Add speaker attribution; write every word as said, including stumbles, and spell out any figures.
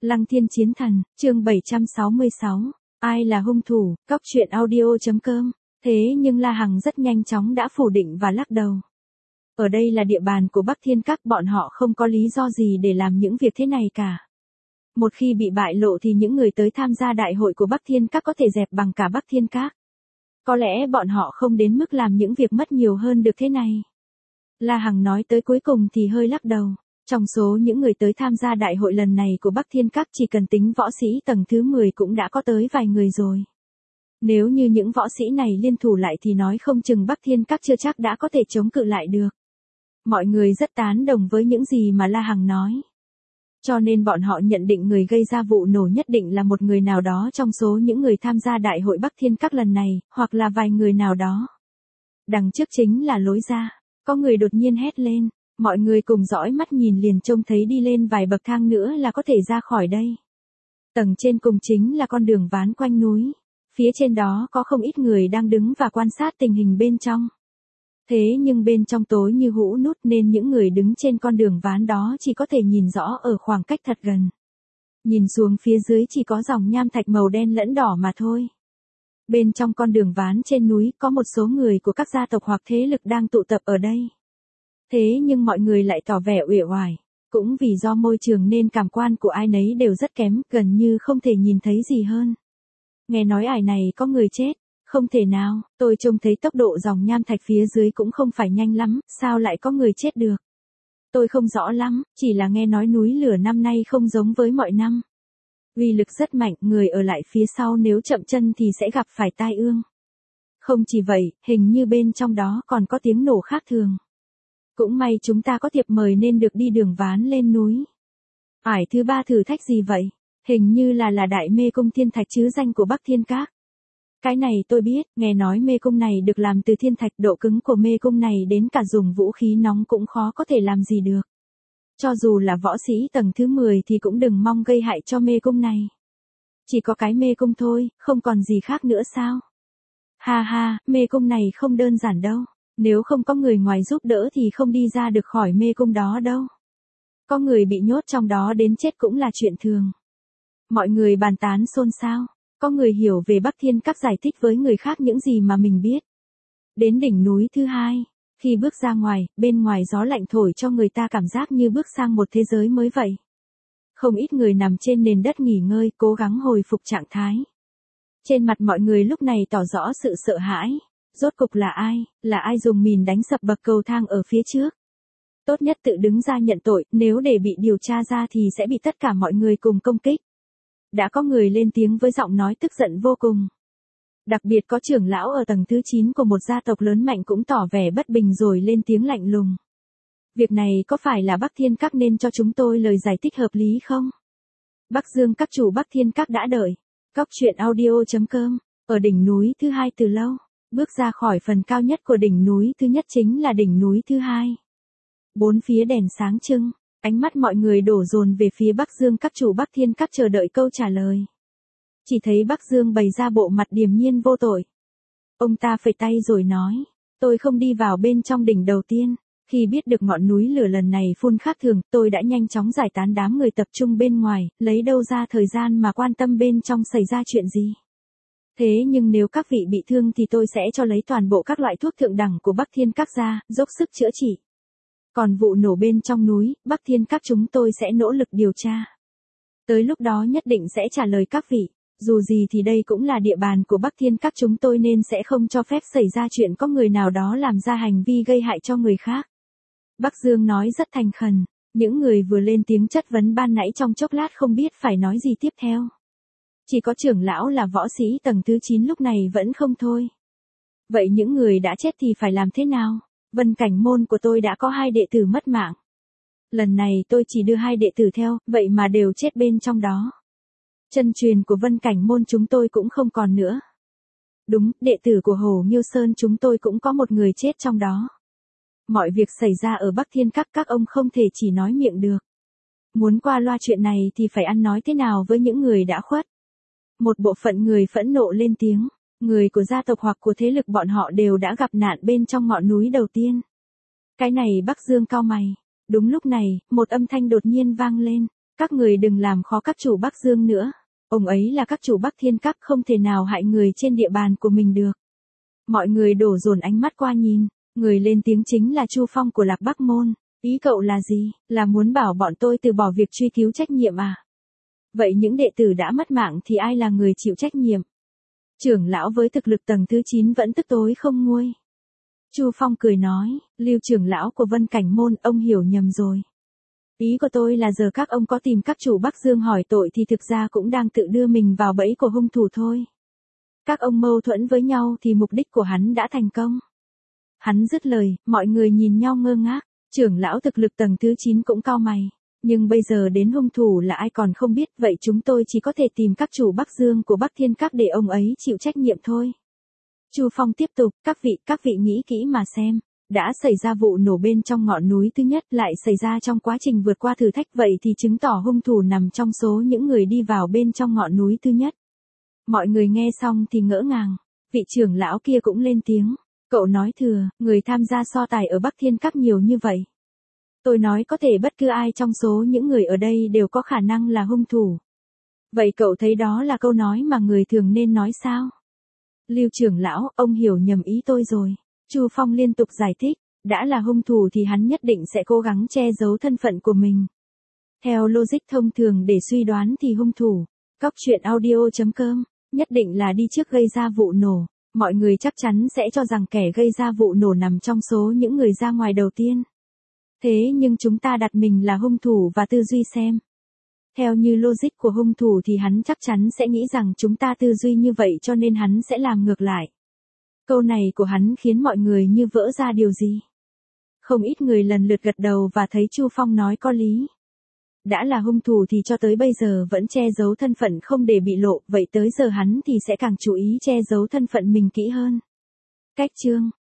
Speaker 1: Lăng Thiên Chiến Thần, chương bảy trăm sáu mươi sáu, ai là hung thủ, cóc truyện audio.com. Thế nhưng La Hằng rất nhanh chóng đã phủ định và lắc đầu. Ở đây là địa bàn của Bắc Thiên Các, bọn họ không có lý do gì để làm những việc thế này cả. Một khi bị bại lộ thì những người tới tham gia đại hội của Bắc Thiên Các có thể dẹp bằng cả Bắc Thiên Các. Có lẽ bọn họ không đến mức làm những việc mất nhiều hơn được thế này. La Hằng nói tới cuối cùng thì hơi lắc đầu. Trong số những người tới tham gia đại hội lần này của Bắc Thiên Các chỉ cần tính võ sĩ tầng thứ mười cũng đã có tới vài người rồi. Nếu như những võ sĩ này liên thủ lại thì nói không chừng Bắc Thiên Các chưa chắc đã có thể chống cự lại được. Mọi người rất tán đồng với những gì mà La Hằng nói. Cho nên bọn họ nhận định người gây ra vụ nổ nhất định là một người nào đó trong số những người tham gia đại hội Bắc Thiên Các lần này, hoặc là vài người nào đó. Đằng trước chính là lối ra. Có người đột nhiên hét lên. Mọi người cùng dõi mắt nhìn liền trông thấy đi lên vài bậc thang nữa là có thể ra khỏi đây. Tầng trên cùng chính là con đường ván quanh núi. Phía trên đó có không ít người đang đứng và quan sát tình hình bên trong. Thế nhưng bên trong tối như hũ nút nên những người đứng trên con đường ván đó chỉ có thể nhìn rõ ở khoảng cách thật gần. Nhìn xuống phía dưới chỉ có dòng nham thạch màu đen lẫn đỏ mà thôi. Bên trong con đường ván trên núi có một số người của các gia tộc hoặc thế lực đang tụ tập ở đây. Thế nhưng mọi người lại tỏ vẻ uể oải. Cũng vì do môi trường nên cảm quan của ai nấy đều rất kém, gần như không thể nhìn thấy gì hơn. Nghe nói ải này có người chết. Không thể nào, tôi trông thấy tốc độ dòng nham thạch phía dưới cũng không phải nhanh lắm, sao lại có người chết được? Tôi không rõ lắm, chỉ là nghe nói núi lửa năm nay không giống với mọi năm. Uy lực rất mạnh, người ở lại phía sau nếu chậm chân thì sẽ gặp phải tai ương. Không chỉ vậy, hình như bên trong đó còn có tiếng nổ khác thường. Cũng may chúng ta có thiệp mời nên được đi đường ván lên núi. Ải thứ ba thử thách gì vậy? Hình như là là đại mê cung thiên thạch chứ danh của Bắc Thiên Các. Cái này tôi biết, nghe nói mê cung này được làm từ thiên thạch, độ cứng của mê cung này đến cả dùng vũ khí nóng cũng khó có thể làm gì được. Cho dù là võ sĩ tầng thứ mười thì cũng đừng mong gây hại cho mê cung này. Chỉ có cái mê cung thôi, không còn gì khác nữa sao? Ha ha, mê cung này không đơn giản đâu. Nếu không có người ngoài giúp đỡ thì không đi ra được khỏi mê cung đó đâu. Có người bị nhốt trong đó đến chết cũng là chuyện thường. Mọi người bàn tán xôn xao. Có người hiểu về Bắc Thiên Các giải thích với người khác những gì mà mình biết. Đến đỉnh núi thứ hai, khi bước ra ngoài, bên ngoài gió lạnh thổi cho người ta cảm giác như bước sang một thế giới mới vậy. Không ít người nằm trên nền đất nghỉ ngơi, cố gắng hồi phục trạng thái. Trên mặt mọi người lúc này tỏ rõ sự sợ hãi. Rốt cục là ai, là ai dùng mìn đánh sập bậc cầu thang ở phía trước? Tốt nhất tự đứng ra nhận tội, nếu để bị điều tra ra thì sẽ bị tất cả mọi người cùng công kích. Đã có người lên tiếng với giọng nói tức giận vô cùng. Đặc biệt có trưởng lão ở tầng thứ chín của một gia tộc lớn mạnh cũng tỏ vẻ bất bình rồi lên tiếng lạnh lùng. Việc này có phải là Bắc Thiên Các nên cho chúng tôi lời giải thích hợp lý không? Bắc Dương các chủ Bắc Thiên Các đã đợi. Cóc truyện audio.com, ở đỉnh núi thứ hai từ lâu. Bước ra khỏi phần cao nhất của đỉnh núi thứ nhất chính là đỉnh núi thứ hai. Bốn phía đèn sáng trưng. Ánh mắt mọi người đổ dồn về phía Bắc Dương các chủ Bắc Thiên Các chờ đợi câu trả lời. Chỉ thấy Bắc Dương bày ra bộ mặt điềm nhiên vô tội. Ông ta phẩy tay rồi nói, tôi không đi vào bên trong đỉnh đầu tiên. Khi biết được ngọn núi lửa lần này phun khác thường, tôi đã nhanh chóng giải tán đám người tập trung bên ngoài, lấy đâu ra thời gian mà quan tâm bên trong xảy ra chuyện gì. Thế nhưng nếu các vị bị thương thì tôi sẽ cho lấy toàn bộ các loại thuốc thượng đẳng của Bắc Thiên Các ra, dốc sức chữa trị. Còn vụ nổ bên trong núi, Bắc Thiên Các chúng tôi sẽ nỗ lực điều tra. Tới lúc đó nhất định sẽ trả lời các vị. Dù gì thì đây cũng là địa bàn của Bắc Thiên Các chúng tôi nên sẽ không cho phép xảy ra chuyện có người nào đó làm ra hành vi gây hại cho người khác. Bắc Dương nói rất thành khẩn. Những người vừa lên tiếng chất vấn ban nãy trong chốc lát không biết phải nói gì tiếp theo. Chỉ có trưởng lão là võ sĩ tầng thứ chín lúc này vẫn không thôi. Vậy những người đã chết thì phải làm thế nào? Vân Cảnh môn của tôi đã có hai đệ tử mất mạng. Lần này tôi chỉ đưa hai đệ tử theo, vậy mà đều chết bên trong đó. Chân truyền của Vân Cảnh môn chúng tôi cũng không còn nữa. Đúng, đệ tử của Hồ Nghiêu Sơn chúng tôi cũng có một người chết trong đó. Mọi việc xảy ra ở Bắc Thiên Các các ông không thể chỉ nói miệng được. Muốn qua loa chuyện này thì phải ăn nói thế nào với những người đã khuất. Một bộ phận người phẫn nộ lên tiếng. Người của gia tộc hoặc của thế lực bọn họ đều đã gặp nạn bên trong ngọn núi đầu tiên. Cái này Bắc Dương cau mày. Đúng lúc này, một âm thanh đột nhiên vang lên. Các người đừng làm khó các chủ Bắc Dương nữa. Ông ấy là các chủ Bắc Thiên Các, không thể nào hại người trên địa bàn của mình được. Mọi người đổ dồn ánh mắt qua nhìn. Người lên tiếng chính là Chu Phong của Lạc Bắc Môn. Ý cậu là gì? Là muốn bảo bọn tôi từ bỏ việc truy cứu trách nhiệm à? Vậy những đệ tử đã mất mạng thì ai là người chịu trách nhiệm? Trưởng lão với thực lực tầng thứ chín vẫn tức tối không nguôi. Chu Phong cười nói, Lưu trưởng lão của Vân Cảnh Môn, ông hiểu nhầm rồi. Ý của tôi là giờ các ông có tìm các chủ Bắc Dương hỏi tội thì thực ra cũng đang tự đưa mình vào bẫy của hung thủ thôi. Các ông mâu thuẫn với nhau thì mục đích của hắn đã thành công. Hắn dứt lời, mọi người nhìn nhau ngơ ngác, trưởng lão thực lực tầng thứ chín cũng cau mày. Nhưng bây giờ đến hung thủ là ai còn không biết, vậy chúng tôi chỉ có thể tìm các chủ Bắc Dương của Bắc Thiên Các để ông ấy chịu trách nhiệm thôi. Chu Phong tiếp tục, các vị, các vị nghĩ kỹ mà xem. Đã xảy ra vụ nổ bên trong ngọn núi thứ nhất, lại xảy ra trong quá trình vượt qua thử thách, vậy thì chứng tỏ hung thủ nằm trong số những người đi vào bên trong ngọn núi thứ nhất. Mọi người nghe xong thì ngỡ ngàng. Vị trưởng lão kia cũng lên tiếng. Cậu nói thừa, người tham gia so tài ở Bắc Thiên Các nhiều như vậy. Tôi nói có thể bất cứ ai trong số những người ở đây đều có khả năng là hung thủ. Vậy cậu thấy đó là câu nói mà người thường nên nói sao? Lưu trưởng lão, ông hiểu nhầm ý tôi rồi. Chu Phong liên tục giải thích, đã là hung thủ thì hắn nhất định sẽ cố gắng che giấu thân phận của mình. Theo logic thông thường để suy đoán thì hung thủ, cóc truyện audio chấm com, nhất định là đi trước gây ra vụ nổ. Mọi người chắc chắn sẽ cho rằng kẻ gây ra vụ nổ nằm trong số những người ra ngoài đầu tiên. Thế nhưng chúng ta đặt mình là hung thủ và tư duy xem. Theo như logic của hung thủ thì hắn chắc chắn sẽ nghĩ rằng chúng ta tư duy như vậy cho nên hắn sẽ làm ngược lại. Câu này của hắn khiến mọi người như vỡ ra điều gì. Không ít người lần lượt gật đầu và thấy Chu Phong nói có lý. Đã là hung thủ thì cho tới bây giờ vẫn che giấu thân phận không để bị lộ, vậy tới giờ hắn thì sẽ càng chú ý che giấu thân phận mình kỹ hơn. Cách chương